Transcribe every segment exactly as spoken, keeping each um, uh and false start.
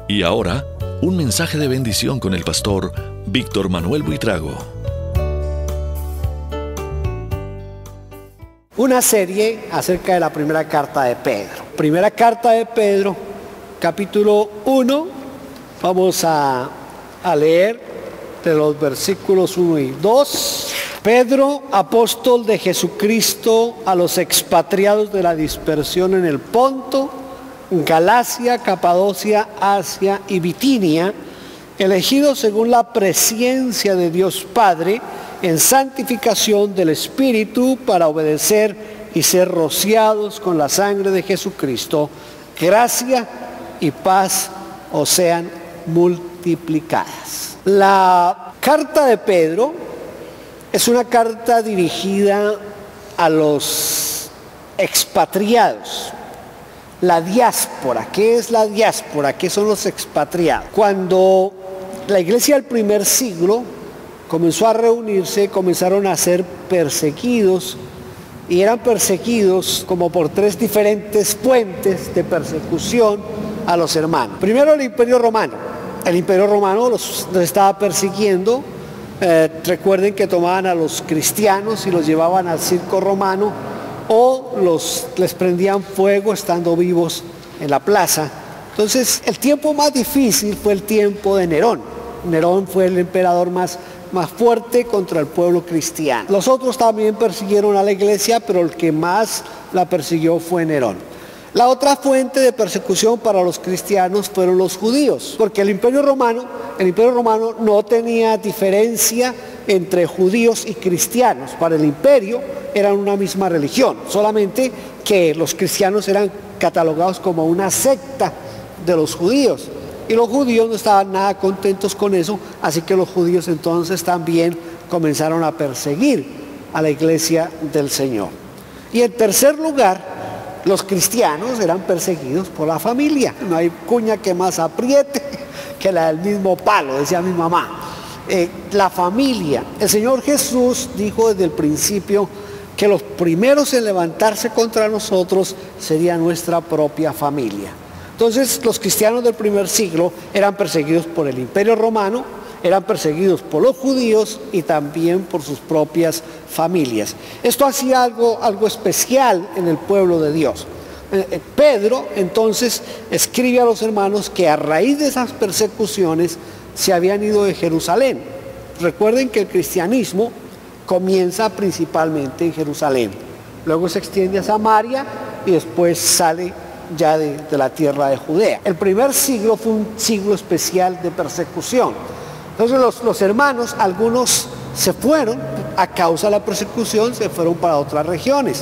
Y ahora, un mensaje de bendición con el pastor Víctor Manuel Buitrago. Una serie acerca de la primera carta de Pedro. Primera carta de Pedro, capítulo uno. Vamos a, a leer de los versículos uno y dos. Pedro, apóstol de Jesucristo, a los expatriados de la dispersión en el Ponto, Galacia, Capadocia, Asia y Bitinia, elegidos según la presciencia de Dios Padre, en santificación del Espíritu, para obedecer y ser rociados con la sangre de Jesucristo, gracia y paz os sean multiplicadas. La carta de Pedro es una carta dirigida a los expatriados, la diáspora. ¿Qué es la diáspora? ¿Qué son los expatriados? Cuando la iglesia del primer siglo comenzó a reunirse, comenzaron a ser perseguidos, y eran perseguidos como por tres diferentes fuentes de persecución a los hermanos. Primero, el Imperio Romano. El Imperio Romano los, los estaba persiguiendo. Eh, recuerden que tomaban a los cristianos y los llevaban al circo romano, o los, les prendían fuego estando vivos en la plaza. Entonces, el tiempo más difícil fue el tiempo de Nerón. Nerón fue el emperador más, más fuerte contra el pueblo cristiano. Los otros también persiguieron a la iglesia, pero el que más la persiguió fue Nerón. La otra fuente de persecución para los cristianos fueron los judíos, porque el Imperio Romano, el Imperio Romano no tenía diferencia entre judíos y cristianos. Para el imperio eran una misma religión, solamente que los cristianos eran catalogados como una secta de los judíos, y los judíos no estaban nada contentos con eso, así que los judíos entonces también comenzaron a perseguir a la iglesia del Señor. Y en tercer lugar, los cristianos eran perseguidos por la familia. No hay cuña que más apriete que la del mismo palo, decía mi mamá. Eh, la familia. El Señor Jesús dijo desde el principio que los primeros en levantarse contra nosotros sería nuestra propia familia. Entonces, los cristianos del primer siglo eran perseguidos por el Imperio Romano, eran perseguidos por los judíos y también por sus propias familias. Esto hacía algo, algo especial en el pueblo de Dios. Eh, Pedro entonces escribe a los hermanos que a raíz de esas persecuciones se habían ido de Jerusalén. Recuerden que el cristianismo comienza principalmente en Jerusalén, luego se extiende a Samaria y después sale ya de, de la tierra de Judea. El primer siglo fue un siglo especial de persecución. Entonces los, los hermanos, algunos se fueron a causa de la persecución, se fueron para otras regiones.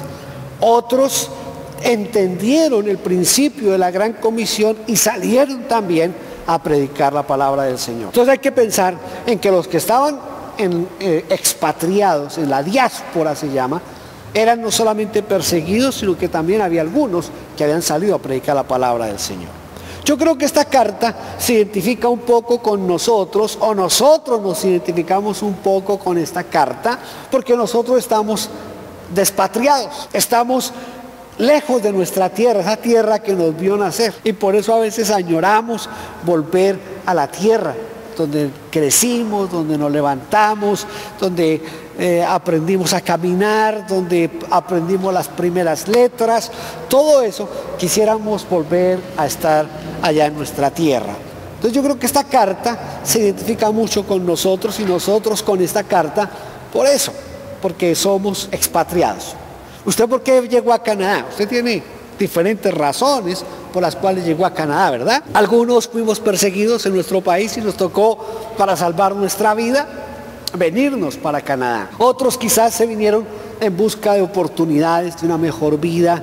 Otros entendieron el principio de la gran comisión y salieron también a predicar la palabra del Señor. Entonces hay que pensar en que los que estaban en, eh, expatriados, en la diáspora se llama, eran no solamente perseguidos, sino que también había algunos que habían salido a predicar la palabra del Señor. Yo creo que esta carta se identifica un poco con nosotros, o nosotros nos identificamos un poco con esta carta, porque nosotros estamos despatriados, estamos lejos de nuestra tierra, esa tierra que nos vio nacer, y por eso a veces añoramos volver a la tierra donde crecimos, donde nos levantamos, donde eh, aprendimos a caminar, donde aprendimos las primeras letras. Todo eso quisiéramos volver a estar allá en nuestra tierra. Entonces yo creo que esta carta se identifica mucho con nosotros, y nosotros con esta carta por eso, porque somos expatriados. ¿Usted por qué llegó a Canadá? Usted tiene diferentes razones por las cuales llegó a Canadá, ¿verdad? Algunos fuimos perseguidos en nuestro país y nos tocó, para salvar nuestra vida, venirnos para Canadá. Otros quizás se vinieron en busca de oportunidades, de una mejor vida,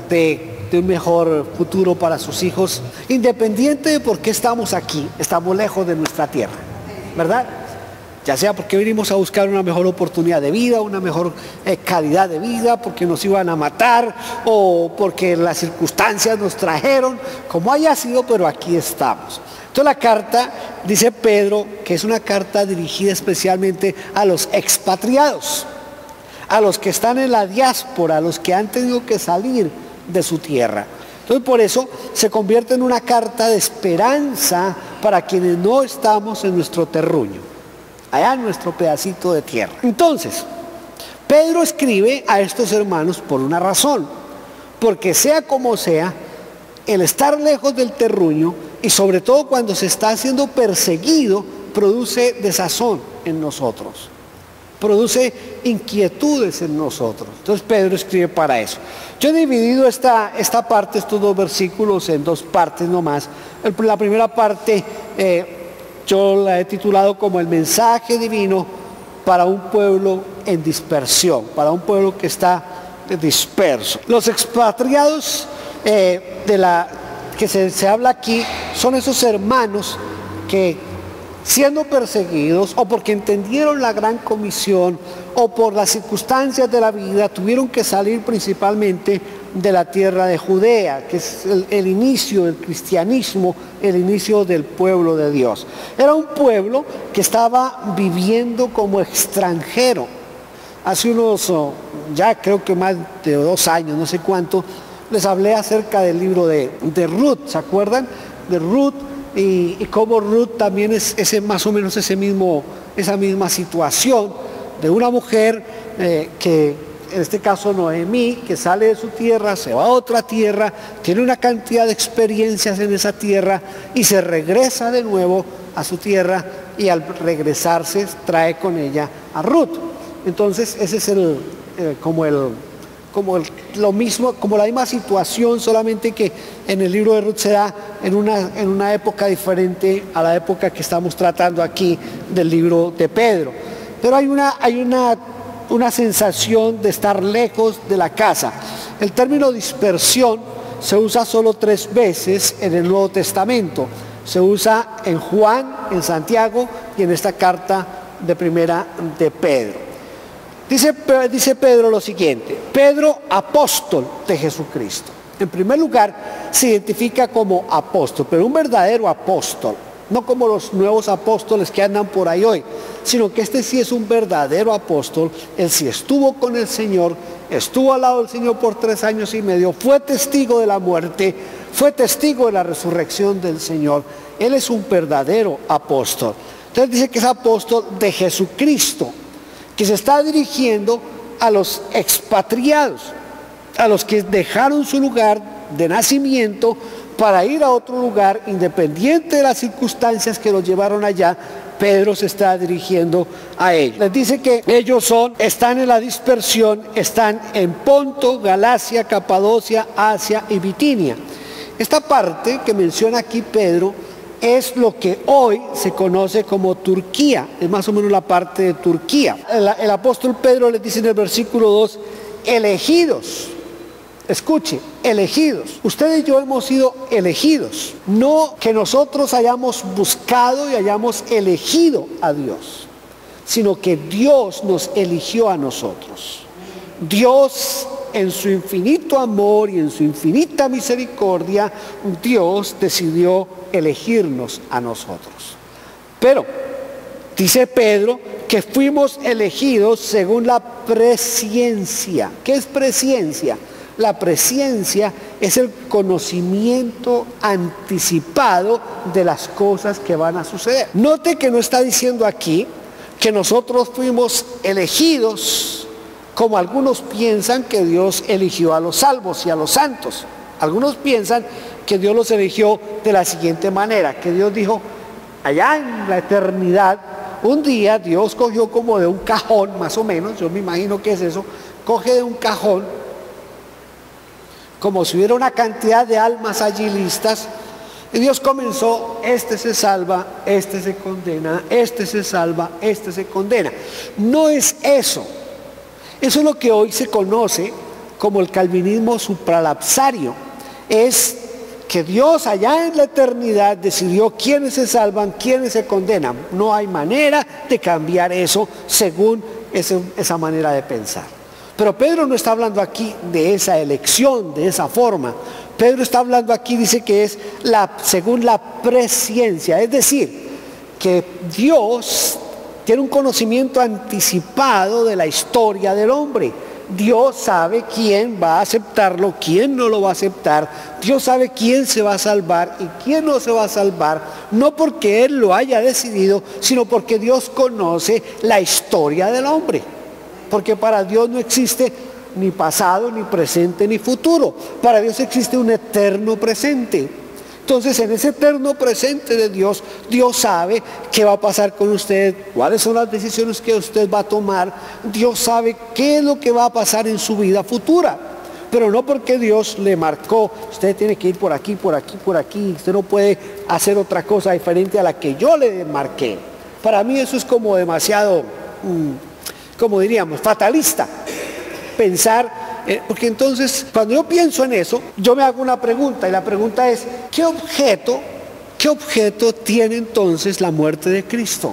de, de un mejor futuro para sus hijos. Independiente de por qué estamos aquí, estamos lejos de nuestra tierra, ¿verdad? Ya sea porque vinimos a buscar una mejor oportunidad de vida, una mejor eh, calidad de vida, porque nos iban a matar, o porque las circunstancias nos trajeron, como haya sido, pero aquí estamos. Entonces la carta, dice Pedro, que es una carta dirigida especialmente a los expatriados, a los que están en la diáspora, a los que han tenido que salir de su tierra. Entonces por eso se convierte en una carta de esperanza para quienes no estamos en nuestro terruño, allá en nuestro pedacito de tierra. Entonces, Pedro escribe a estos hermanos por una razón, porque sea como sea, el estar lejos del terruño y sobre todo cuando se está siendo perseguido, produce desazón en nosotros, produce inquietudes en nosotros. Entonces Pedro escribe para eso. Yo he dividido esta, esta parte, estos dos versículos, en dos partes nomás. El, la primera parte eh, yo la he titulado como el mensaje divino para un pueblo en dispersión, para un pueblo que está disperso. Los expatriados eh, de la que se, se habla aquí son esos hermanos que, siendo perseguidos o porque entendieron la gran comisión o por las circunstancias de la vida, tuvieron que salir principalmente de la tierra de Judea, que es el, el inicio del cristianismo, el inicio del pueblo de Dios. Era un pueblo que estaba viviendo como extranjero. Hace unos, oh, ya creo que más de dos años, no sé cuánto, les hablé acerca del libro de, de Ruth, ¿se acuerdan? De Ruth. Y, y como Ruth también es ese, más o menos ese mismo, esa misma situación de una mujer eh, que, en este caso Noemí, que sale de su tierra, se va a otra tierra, tiene una cantidad de experiencias en esa tierra y se regresa de nuevo a su tierra, y al regresarse trae con ella a Ruth. Entonces ese es el, eh, como el... como el, lo mismo, como la misma situación, solamente que en el libro de Ruth se da en una, en una época diferente a la época que estamos tratando aquí del libro de Pedro. Pero hay una, hay una, una sensación de estar lejos de la casa. El término dispersión se usa solo tres veces en el Nuevo Testamento. Se usa en Juan, en Santiago y en esta carta de primera de Pedro. Dice, dice Pedro lo siguiente: Pedro, apóstol de Jesucristo. En primer lugar, se identifica como apóstol, pero un verdadero apóstol, no como los nuevos apóstoles que andan por ahí hoy, sino que este sí es un verdadero apóstol. Él sí estuvo con el Señor, estuvo al lado del Señor por tres años y medio, fue testigo de la muerte, fue testigo de la resurrección del Señor. Él es un verdadero apóstol. Entonces dice que es apóstol de Jesucristo, que se está dirigiendo a los expatriados, a los que dejaron su lugar de nacimiento para ir a otro lugar, independiente de las circunstancias que los llevaron allá. Pedro se está dirigiendo a ellos. Les dice que ellos son, están en la dispersión, están en Ponto, Galacia, Capadocia, Asia y Bitinia. Esta parte que menciona aquí Pedro es lo que hoy se conoce como Turquía, es más o menos la parte de Turquía. El, el apóstol Pedro les dice en el versículo dos, elegidos. Escuche, elegidos. Usted y yo hemos sido elegidos, no que nosotros hayamos buscado y hayamos elegido a Dios, sino que Dios nos eligió a nosotros. Dios, en su infinito amor y en su infinita misericordia, Dios decidió elegirnos a nosotros. Pero dice Pedro que fuimos elegidos según la presciencia. ¿Qué es presciencia? La presciencia es el conocimiento anticipado de las cosas que van a suceder. Note que no está diciendo aquí que nosotros fuimos elegidos como algunos piensan que Dios eligió a los salvos y a los santos. Algunos piensan que Dios los eligió de la siguiente manera, que Dios dijo, allá en la eternidad, un día Dios cogió como de un cajón, más o menos, yo me imagino que es eso, coge de un cajón, como si hubiera una cantidad de almas allí listas, y Dios comenzó, este se salva, este se condena, este se salva, este se condena. No es eso. Eso es lo que hoy se conoce como el calvinismo supralapsario. Es que Dios allá en la eternidad decidió quiénes se salvan, quiénes se condenan. No hay manera de cambiar eso según ese, esa manera de pensar. Pero Pedro no está hablando aquí de esa elección, de esa forma. Pedro está hablando aquí, dice que es la, según la presciencia, es decir, que Dios tiene un conocimiento anticipado de la historia del hombre. Dios sabe quién va a aceptarlo, quién no lo va a aceptar. Dios sabe quién se va a salvar y quién no se va a salvar, no porque Él lo haya decidido, sino porque Dios conoce la historia del hombre. Porque para Dios no existe ni pasado, ni presente, ni futuro. Para Dios existe un eterno presente. Entonces, en ese eterno presente de Dios, Dios sabe qué va a pasar con usted, cuáles son las decisiones que usted va a tomar. Dios sabe qué es lo que va a pasar en su vida futura. Pero no porque Dios le marcó, usted tiene que ir por aquí, por aquí, por aquí. Usted no puede hacer otra cosa diferente a la que yo le marqué. Para mí eso es como demasiado, como diríamos, fatalista. Pensar... Porque entonces, cuando yo pienso en eso, yo me hago una pregunta, y la pregunta es, ¿qué objeto, qué objeto tiene entonces la muerte de Cristo?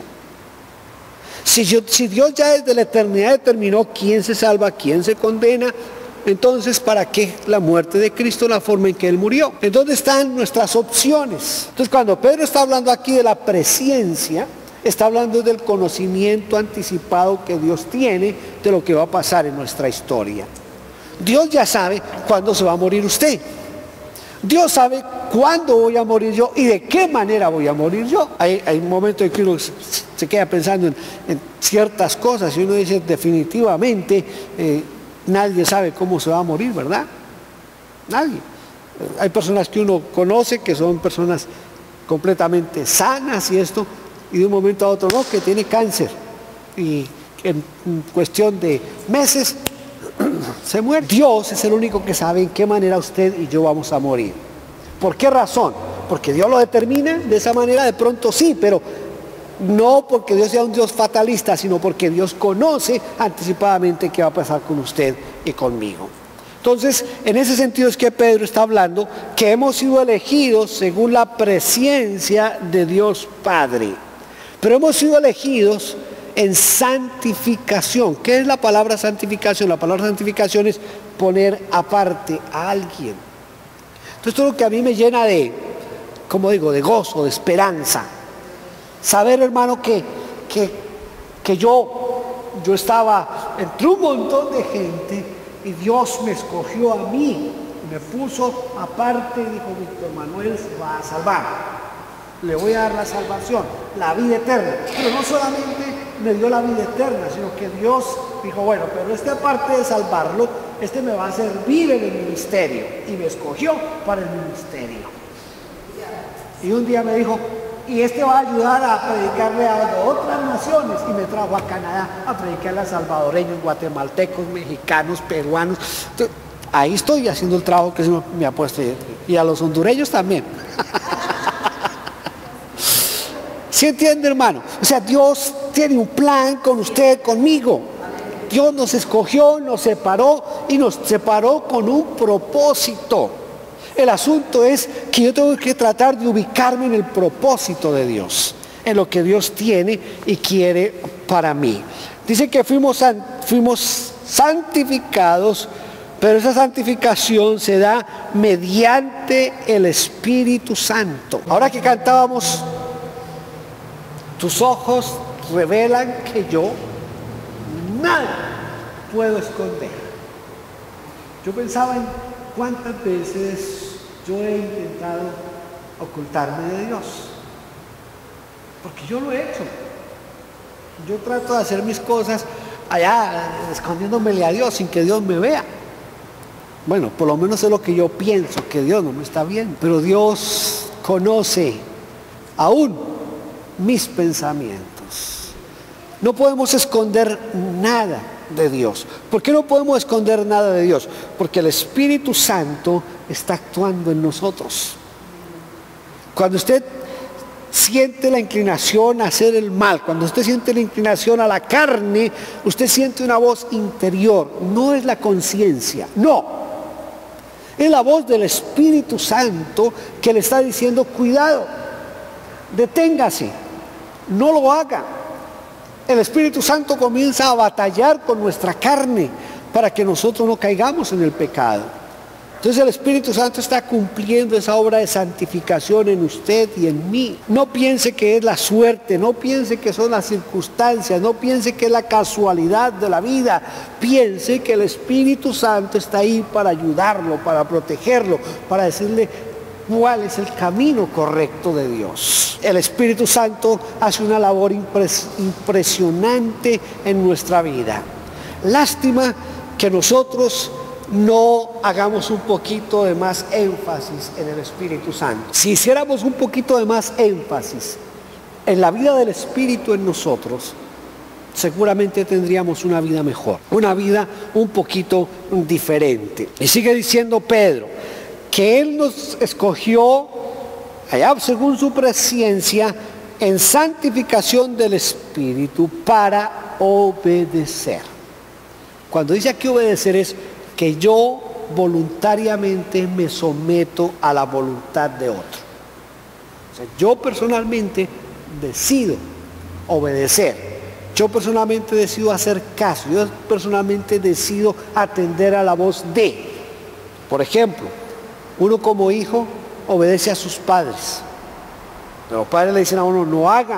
Si, yo, si Dios ya desde la eternidad determinó quién se salva, quién se condena, entonces, ¿para qué la muerte de Cristo, la forma en que Él murió? ¿En dónde están nuestras opciones? Entonces, cuando Pedro está hablando aquí de la presciencia, está hablando del conocimiento anticipado que Dios tiene de lo que va a pasar en nuestra historia. Dios ya sabe cuándo se va a morir usted. Dios sabe cuándo voy a morir yo y de qué manera voy a morir yo. Hay, hay un momento en que uno se queda pensando en, en ciertas cosas y uno dice definitivamente eh, nadie sabe cómo se va a morir, ¿verdad? Nadie. Hay personas que uno conoce que son personas completamente sanas y esto, y de un momento a otro no, que tiene cáncer y en cuestión de meses se muere. Dios es el único que sabe en qué manera usted y yo vamos a morir. ¿Por qué razón? Porque Dios lo determina de esa manera, de pronto sí, pero no porque Dios sea un Dios fatalista, sino porque Dios conoce anticipadamente qué va a pasar con usted y conmigo. Entonces, en ese sentido es que Pedro está hablando que hemos sido elegidos según la presciencia de Dios Padre, pero hemos sido elegidos en santificación. ¿Qué es la palabra santificación? La palabra santificación es poner aparte a alguien. Entonces, todo lo que a mí me llena de, como digo, de gozo, de esperanza. Saber, hermano, que, que, que yo, yo estaba entre un montón de gente y Dios me escogió a mí, me puso aparte y dijo, Víctor Manuel se va a salvar. Le voy a dar la salvación, la vida eterna. Pero no solamente me dio la vida eterna, sino que Dios dijo, bueno, pero este aparte de salvarlo, este me va a servir en el ministerio. Y me escogió para el ministerio. Y un día me dijo, y este va a ayudar a predicarle a otras naciones. Y me trajo a Canadá a predicarle a salvadoreños, guatemaltecos, mexicanos, peruanos. Entonces, ahí estoy haciendo el trabajo que se me ha puesto. Y a los hondureños también. ¿Sí entiende, hermano? O sea, Dios tiene un plan con usted, conmigo. Dios nos escogió, nos separó y nos separó con un propósito. El asunto es que yo tengo que tratar de ubicarme en el propósito de Dios, en lo que Dios tiene y quiere para mí. Dice que fuimos, fuimos santificados, pero esa santificación se da mediante el Espíritu Santo. Ahora que cantábamos, tus ojos revelan que yo nada puedo esconder. Yo pensaba en cuántas veces yo he intentado ocultarme de Dios, porque yo lo he hecho. Yo trato de hacer mis cosas allá escondiéndomele a Dios sin que Dios me vea. Bueno, por lo menos es lo que yo pienso, que Dios no me está viendo, pero Dios conoce aún mis pensamientos. No podemos esconder nada de Dios. ¿Por qué no podemos esconder nada de Dios? Porque el Espíritu Santo está actuando en nosotros. Cuando usted siente la inclinación a hacer el mal, cuando usted siente la inclinación a la carne, usted siente una voz interior. No es la conciencia, no. Es la voz del Espíritu Santo que le está diciendo, cuidado, deténgase, no lo haga. El Espíritu Santo comienza a batallar con nuestra carne para que nosotros no caigamos en el pecado. Entonces el Espíritu Santo está cumpliendo esa obra de santificación en usted y en mí. No piense que es la suerte, no piense que son las circunstancias, no piense que es la casualidad de la vida. Piense que el Espíritu Santo está ahí para ayudarlo, para protegerlo, para decirle cuál es el camino correcto de Dios. El Espíritu Santo hace una labor impres- impresionante en nuestra vida. Lástima que nosotros no hagamos un poquito de más énfasis en el Espíritu Santo. Si hiciéramos un poquito de más énfasis en la vida del Espíritu en nosotros, seguramente tendríamos una vida mejor, una vida un poquito diferente. Y sigue diciendo Pedro que Él nos escogió allá según su presciencia en santificación del Espíritu para obedecer. Cuando dice aquí obedecer es que yo voluntariamente me someto a la voluntad de otro. O sea, yo personalmente decido obedecer. Yo personalmente decido hacer caso. Yo personalmente decido atender a la voz de. Por ejemplo, uno como hijo obedece a sus padres. Pero los padres le dicen a uno, no haga,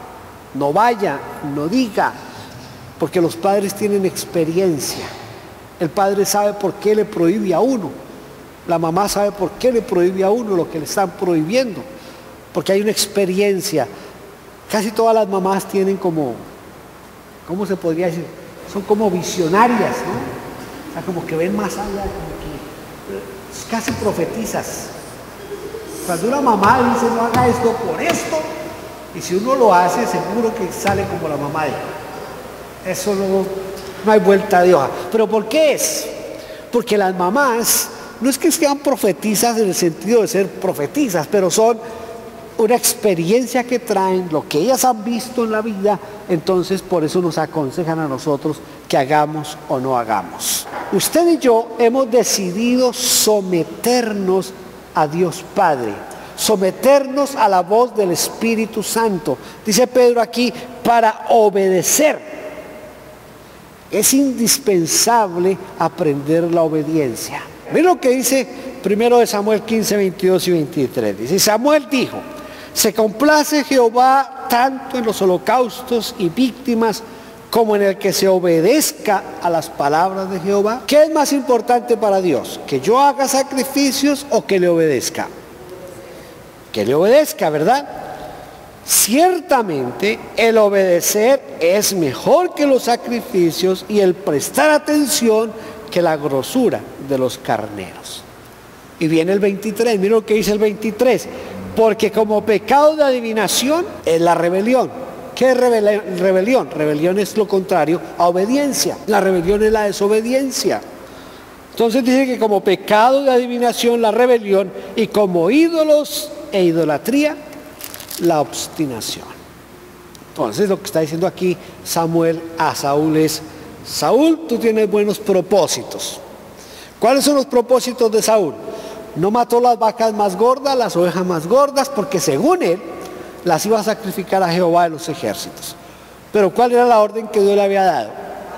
no vaya, no diga. Porque los padres tienen experiencia. El padre sabe por qué le prohíbe a uno. La mamá sabe por qué le prohíbe a uno lo que le están prohibiendo. Porque hay una experiencia. Casi todas las mamás tienen como, ¿cómo se podría decir? Son como visionarias, ¿no? O sea, como que ven más allá, como que casi profetizas. Cuando una mamá dice no haga esto por esto, y si uno lo hace, seguro que sale como la mamá de él. Eso no, no hay vuelta de hoja. ¿Pero por qué es? Porque las mamás no es que sean profetizas en el sentido de ser profetizas, pero son una experiencia que traen, lo que ellas han visto en la vida, entonces por eso nos aconsejan a nosotros que hagamos o no hagamos. Usted y yo hemos decidido someternos a Dios Padre, someternos a la voz del Espíritu Santo. Dice Pedro aquí, para obedecer. Es indispensable aprender la obediencia. Miren lo que dice primero de Samuel quince, veintidós y veintitrés. Dice, Samuel dijo, se complace Jehová tanto en los holocaustos y víctimas como en el que se obedezca a las palabras de Jehová. ¿Qué es más importante para Dios? ¿Que yo haga sacrificios o que le obedezca? Que le obedezca, ¿verdad? Ciertamente el obedecer es mejor que los sacrificios y el prestar atención que la grosura de los carneros. Y viene el veintitrés, mira lo que dice el veintitrés, porque como pecado de adivinación es la rebelión. ¿Qué es rebelión? Rebelión es lo contrario a obediencia. La rebelión es la desobediencia. Entonces dice que como pecado de adivinación la rebelión y como ídolos e idolatría la obstinación. Entonces lo que está diciendo aquí Samuel a Saúl es, Saúl, tú tienes buenos propósitos. ¿Cuáles son los propósitos de Saúl? No mató las vacas más gordas, las ovejas más gordas, porque según él las iba a sacrificar a Jehová de los ejércitos. Pero ¿cuál era la orden que Dios le había dado?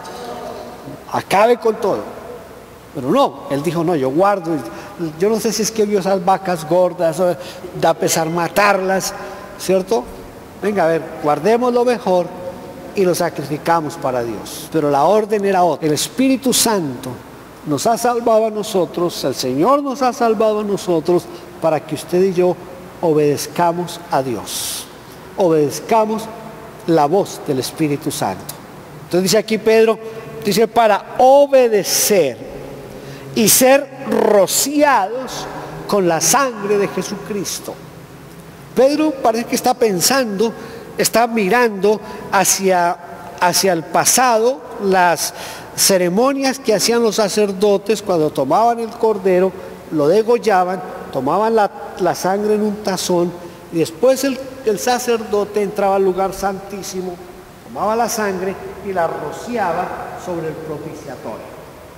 Acabe con todo. Pero no, él dijo, no, yo guardo. Yo no sé si es que vio esas vacas gordas, da pesar matarlas, ¿cierto? Venga, a ver, guardemos lo mejor y lo sacrificamos para Dios. Pero la orden era otra. El Espíritu Santo nos ha salvado a nosotros, el Señor nos ha salvado a nosotros para que usted y yo obedezcamos a Dios, obedezcamos la voz del Espíritu Santo. Entonces dice aquí Pedro, dice para obedecer y ser rociados con la sangre de Jesucristo. Pedro parece que está pensando, está mirando hacia, hacia el pasado, las ceremonias que hacían los sacerdotes cuando tomaban el cordero, lo degollaban, tomaban la, la sangre en un tazón y después el, el sacerdote entraba al lugar santísimo, tomaba la sangre y la rociaba sobre el propiciatorio.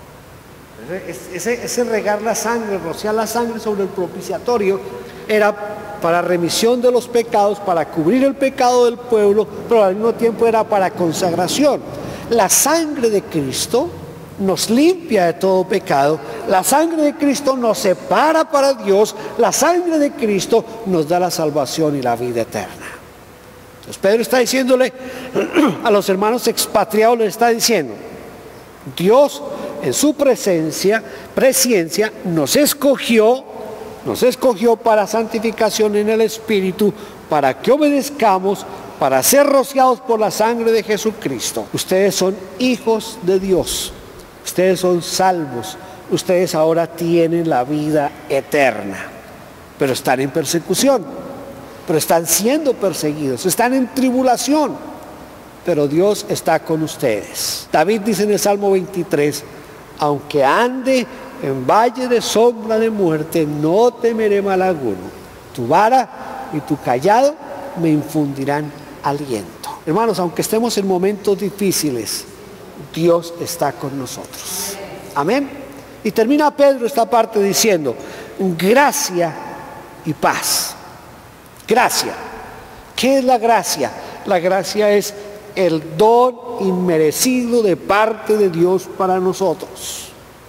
Ese, ese, ese regar la sangre, rociar la sangre sobre el propiciatorio era para remisión de los pecados, para cubrir el pecado del pueblo, pero al mismo tiempo era para consagración. La sangre de Cristo nos limpia de todo pecado, la sangre de Cristo nos separa para Dios, la sangre de Cristo nos da la salvación y la vida eterna. Entonces Pedro está diciéndole a los hermanos expatriados, les está diciendo, Dios en su presencia, presciencia, nos escogió, nos escogió para santificación en el Espíritu, para que obedezcamos, para ser rociados por la sangre de Jesucristo. Ustedes son hijos de Dios. Ustedes son salvos, ustedes ahora tienen la vida eterna, pero están en persecución, pero están siendo perseguidos, están en tribulación, pero Dios está con ustedes. David dice en el Salmo veintitrés, aunque ande en valle de sombra de muerte, no temeré mal alguno. Tu vara y tu cayado me infundirán aliento. Hermanos, aunque estemos en momentos difíciles, Dios está con nosotros. Amén. Y termina Pedro esta parte diciendo, gracia y paz. Gracia. ¿Qué es la gracia? La gracia es el don inmerecido de parte de Dios para nosotros.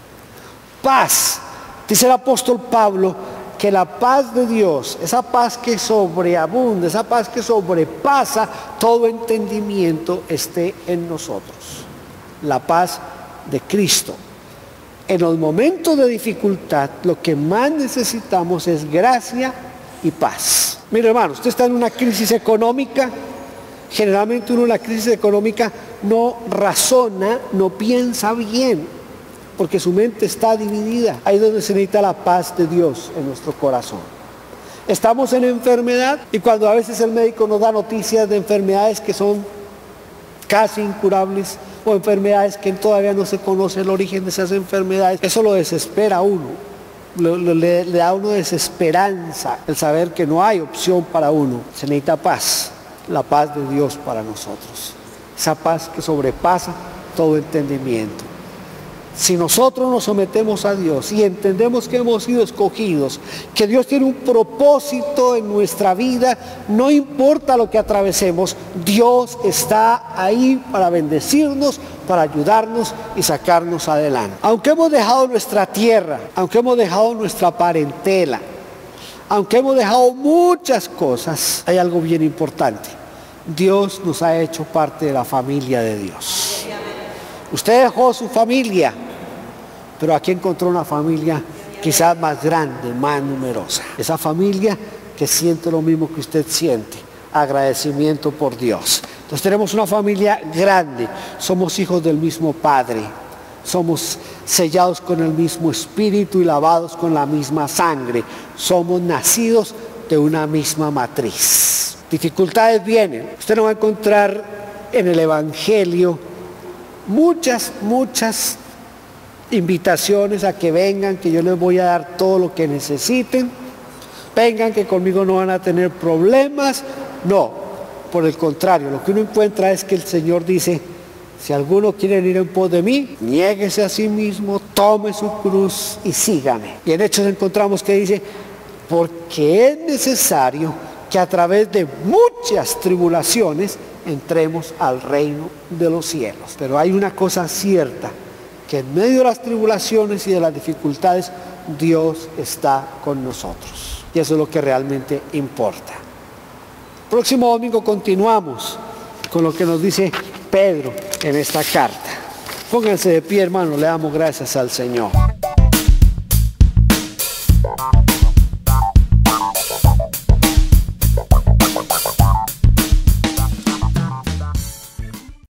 Paz. Dice el apóstol Pablo que la paz de Dios, esa paz que sobreabunda, esa paz que sobrepasa todo entendimiento, esté en nosotros. La paz de Cristo. En los momentos de dificultad, lo que más necesitamos es gracia y paz. Mire, hermano, usted está en una crisis económica. Generalmente uno en la crisis económica no razona, no piensa bien, porque su mente está dividida. Ahí es donde se necesita la paz de Dios en nuestro corazón. Estamos en enfermedad y cuando a veces el médico nos da noticias de enfermedades que son casi incurables, o enfermedades que todavía no se conoce el origen de esas enfermedades, eso lo desespera a uno, lo, lo, le, le da a uno desesperanza el saber que no hay opción para uno. Se necesita paz, la paz de Dios para nosotros, esa paz que sobrepasa todo entendimiento. Si nosotros nos sometemos a Dios y entendemos que hemos sido escogidos, que Dios tiene un propósito en nuestra vida, no importa lo que atravesemos, Dios está ahí para bendecirnos, para ayudarnos y sacarnos adelante. Aunque hemos dejado nuestra tierra, aunque hemos dejado nuestra parentela, aunque hemos dejado muchas cosas, hay algo bien importante. Dios nos ha hecho parte de la familia de Dios. Usted dejó su familia, pero aquí encontró una familia quizás más grande, más numerosa. Esa familia que siente lo mismo que usted siente, agradecimiento por Dios. Entonces tenemos una familia grande, somos hijos del mismo Padre, somos sellados con el mismo Espíritu y lavados con la misma sangre, somos nacidos de una misma matriz. Dificultades vienen, usted no va a encontrar en el Evangelio muchas, muchas invitaciones a que vengan, que yo les voy a dar todo lo que necesiten, vengan que conmigo no van a tener problemas. No, por el contrario, lo que uno encuentra es que el Señor dice, si alguno quiere ir en pos de mí, niéguese a sí mismo, tome su cruz y sígame. Y en Hechos encontramos que dice, porque es necesario que a través de muchas tribulaciones entremos al reino de los cielos. Pero hay una cosa cierta, que en medio de las tribulaciones y de las dificultades, Dios está con nosotros. Y eso es lo que realmente importa. Próximo domingo continuamos con lo que nos dice Pedro en esta carta. Pónganse de pie, hermano, le damos gracias al Señor.